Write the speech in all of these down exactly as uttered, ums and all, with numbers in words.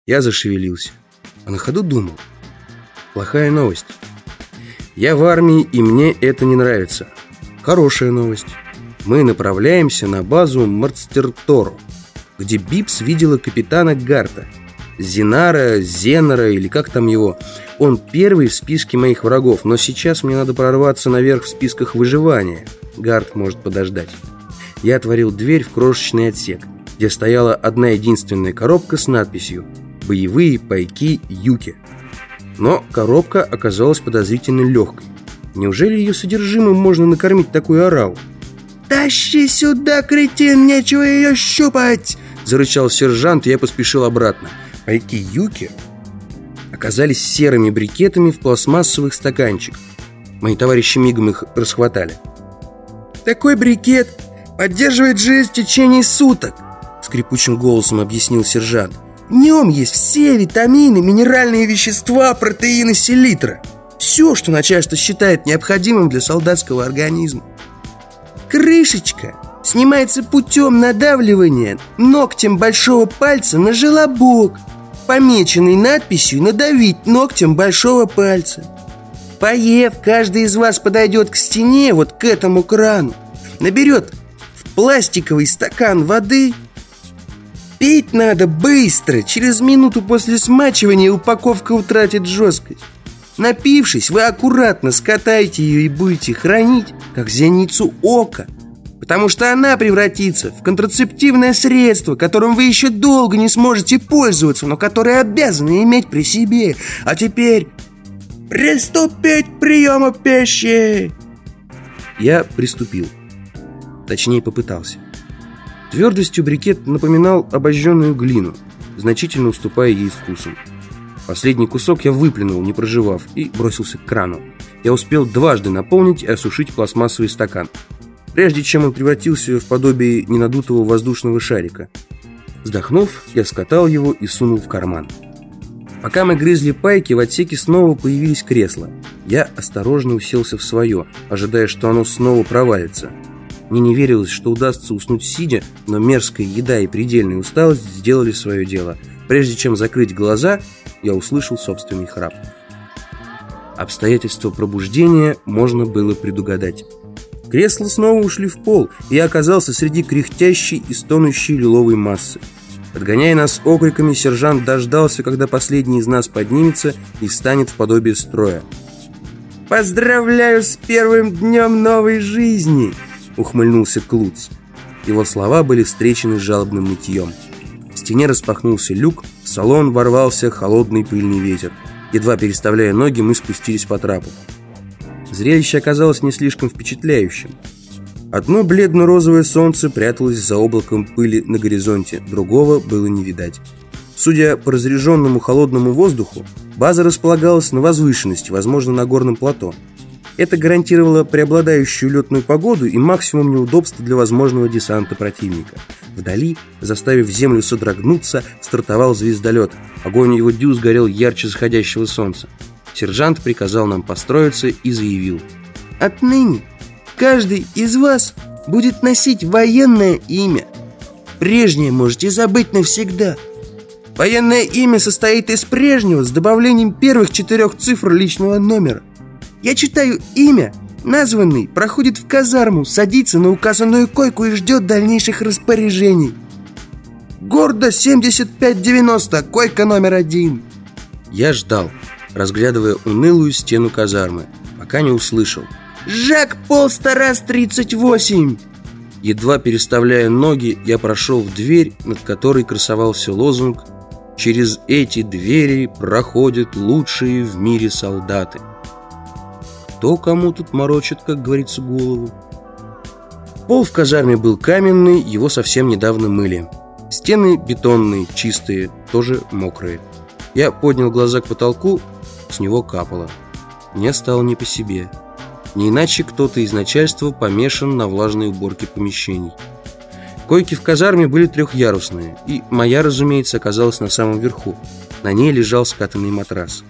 Я зашевелился, а на ходу думал. Плохая новость. Я в армии, и мне это не нравится. Хорошая новость. Мы направляемся на базу Мордстертору, где Бибс видела капитана Гарта. Зинара, Зенора или как там его. Он первый в списке моих врагов, но сейчас мне надо прорваться наверх в списках выживания. Гарт может подождать. Я отворил дверь в крошечный отсек, где стояла одна единственная коробка с надписью «Боевые пайки Юки». Но коробка оказалась подозрительно легкой. Неужели ее содержимым можно накормить такую ораву? «Тащи сюда, кретин, нечего ее щупать!» Зарычал сержант, и я поспешил обратно. Пайки Юки оказались серыми брикетами в пластмассовых стаканчиках. Мои товарищи мигом их расхватали. «Такой брикет поддерживает жизнь в течение суток», скрипучим голосом объяснил сержант. «В нем есть все витамины, минеральные вещества, протеины, селитра. Все, что начальство считает необходимым для солдатского организма. Крышечка снимается путем надавливания ногтем большого пальца на желобок, помеченный надписью «Надавить ногтем большого пальца». Поев, каждый из вас подойдет к стене, вот к этому крану, наберет в пластиковый стакан воды. Пить надо быстро, через минуту после смачивания упаковка утратит жесткость. Напившись, вы аккуратно скатаете ее и будете хранить, как зеницу ока, потому что она превратится в контрацептивное средство, которым вы еще долго не сможете пользоваться, но которое обязаны иметь при себе. А теперь приступить к приему пищи!» Я приступил. Точнее, попытался. Твердостью брикет напоминал обожженную глину, значительно уступая ей вкусом. Последний кусок я выплюнул, не прожевав, и бросился к крану. Я успел дважды наполнить и осушить пластмассовый стакан, прежде чем он превратился в подобие ненадутого воздушного шарика. Вздохнув, я скатал его и сунул в карман. Пока мы грызли пайки, в отсеке снова появились кресла. Я осторожно уселся в свое, ожидая, что оно снова провалится. Мне не верилось, что удастся уснуть сидя, но мерзкая еда и предельная усталость сделали свое дело. Прежде чем закрыть глаза, я услышал собственный храп. Обстоятельства пробуждения можно было предугадать. Кресла снова ушли в пол, и я оказался среди кряхтящей и стонущей лиловой массы. Подгоняя нас окриками, сержант дождался, когда последний из нас поднимется и встанет в подобие строя. «Поздравляю с первым днем новой жизни!» — ухмыльнулся Клуц. Его слова были встречены жалобным нытьем. В стене распахнулся люк, в салон ворвался холодный пыльный ветер. Едва переставляя ноги, мы спустились по трапу. Зрелище оказалось не слишком впечатляющим. Одно бледно-розовое солнце пряталось за облаком пыли на горизонте, другого было не видать. Судя по разреженному холодному воздуху, база располагалась на возвышенности, возможно, на горном плато. Это гарантировало преобладающую летную погоду и максимум неудобств для возможного десанта противника. Вдали, заставив землю содрогнуться, стартовал звездолет. Огонь его дюз горел ярче заходящего солнца. Сержант приказал нам построиться и заявил: «Отныне каждый из вас будет носить военное имя. Прежнее можете забыть навсегда. Военное имя состоит из прежнего с добавлением первых четырех цифр личного номера. Я читаю имя, названный проходит в казарму, садится на указанную койку и ждет дальнейших распоряжений. Гордо семьдесят пять девяносто, койка номер один». Я ждал, разглядывая унылую стену казармы, пока не услышал: «Жак Полстарас тридцать восемь». Едва переставляя ноги, я прошел в дверь, над которой красовался лозунг: «Через эти двери проходят лучшие в мире солдаты». Кто кому тут морочит, как говорится, голову? Пол в казарме был каменный, его совсем недавно мыли. Стены бетонные, чистые, тоже мокрые. Я поднял глаза к потолку, с него капало. Мне стало не по себе. Не иначе кто-то из начальства помешан на влажной уборке помещений. Койки в казарме были трехъярусные, и моя, разумеется, оказалась на самом верху. На ней лежал скатанный матрас.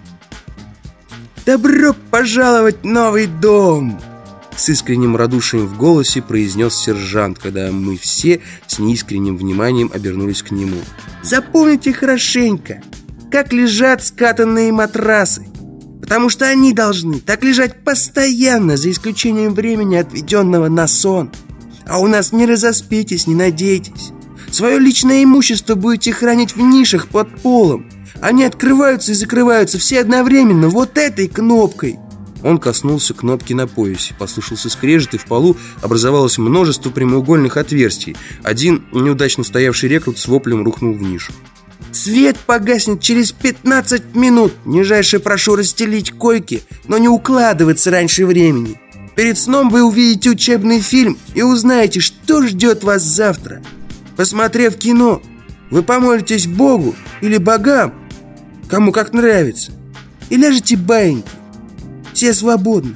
«Добро пожаловать в новый дом!» С искренним радушием в голосе произнес сержант, когда мы все с неискренним вниманием обернулись к нему. «Запомните хорошенько! как лежат скатанные матрасы. Потому что они должны так лежать постоянно, за исключением времени, отведенного на сон. А у нас не разоспитесь, не надейтесь. Свое личное имущество будете хранить в нишах под полом. Они открываются и закрываются все одновременно вот этой кнопкой. Он коснулся кнопки на поясе. Послышался скрежет, и в полу образовалось множество прямоугольных отверстий. Один неудачно стоявший рекрут с воплем рухнул в нишу. «Свет погаснет через пятнадцать минут. Нижайше прошу расстелить койки, но не укладываться раньше времени. Перед сном вы увидите учебный фильм и узнаете, что ждет вас завтра. Посмотрев кино, вы помолитесь Богу или богам, кому как нравится, и ляжете баиньки. Все свободны».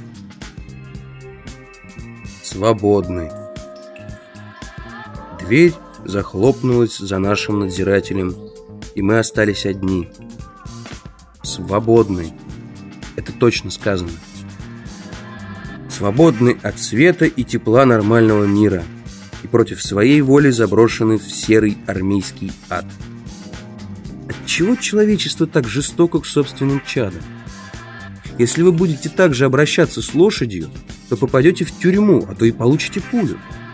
Свободны. Дверь захлопнулась за нашим надзирателем, и мы остались одни. Свободны. Это точно сказано. Свободны от света и тепла нормального мира, и против своей воли заброшены в серый армейский ад. Отчего человечество так жестоко к собственным чадам? Если вы будете так же обращаться с лошадью, то попадете в тюрьму, а то и получите пулю.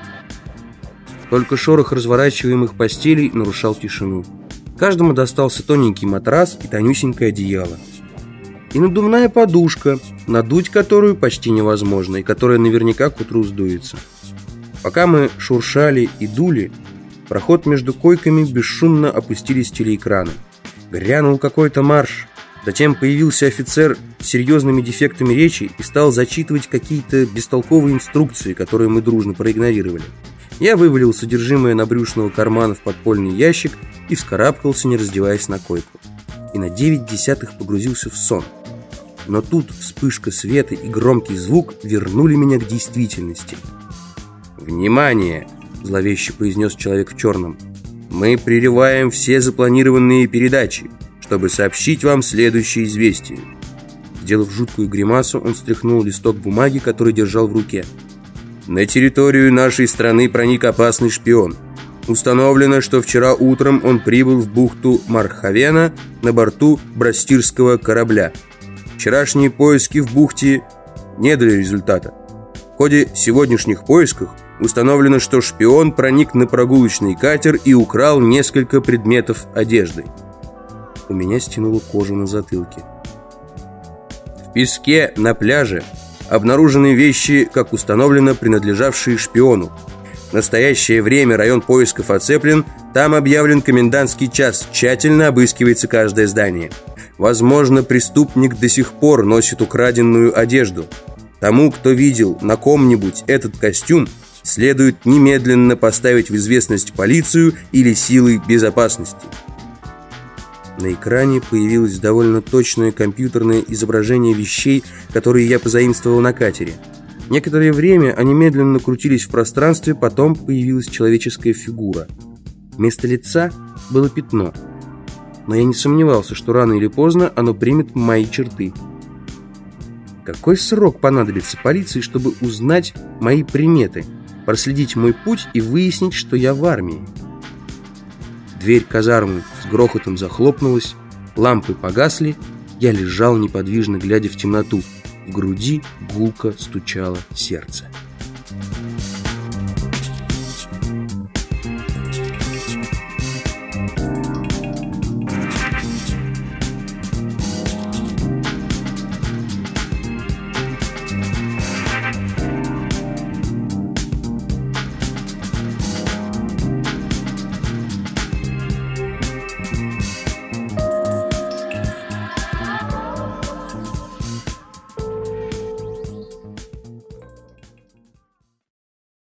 Только шорох разворачиваемых постелей нарушал тишину. Каждому достался тоненький матрас и тонюсенькое одеяло. И надувная подушка, надуть которую почти невозможно, и которая наверняка к утру сдуется. Пока мы шуршали и дули, проход между койками бесшумно опустились телеэкраны. Грянул какой-то марш. Затем появился офицер с серьезными дефектами речи и стал зачитывать какие-то бестолковые инструкции, которые мы дружно проигнорировали. Я вывалил содержимое набрюшного кармана в подпольный ящик и вскарабкался, не раздеваясь, на койку. И на девять десятых погрузился в сон. Но тут вспышка света и громкий звук вернули меня к действительности. «Внимание!» – зловеще произнес человек в черном. «Мы прерываем все запланированные передачи, чтобы сообщить вам следующее известие». Сделав жуткую гримасу, он стряхнул листок бумаги, который держал в руке. «На территорию нашей страны проник опасный шпион. Установлено, что вчера утром он прибыл в бухту Мархавена на борту брастирского корабля. Вчерашние поиски в бухте не дали результата. В ходе сегодняшних поисков установлено, что шпион проник на прогулочный катер и украл несколько предметов одежды». У меня стянуло кожу на затылке. «В песке на пляже обнаружены вещи, как установлено, принадлежавшие шпиону. В настоящее время район поисков оцеплен, там объявлен комендантский час, тщательно обыскивается каждое здание. Возможно, преступник до сих пор носит украденную одежду. Тому, кто видел на ком-нибудь этот костюм, следует немедленно поставить в известность полицию или силы безопасности». На экране появилось довольно точное компьютерное изображение вещей, которые я позаимствовал на катере. Некоторое время они медленно крутились в пространстве, потом появилась человеческая фигура. Вместо лица было пятно, но я не сомневался, что рано или поздно оно примет мои черты. Какой срок понадобится полиции, чтобы узнать мои приметы, проследить мой путь и выяснить, что я в армии? Дверь казармы с грохотом захлопнулась, лампы погасли, я лежал неподвижно, глядя в темноту. В груди гулко стучало сердце.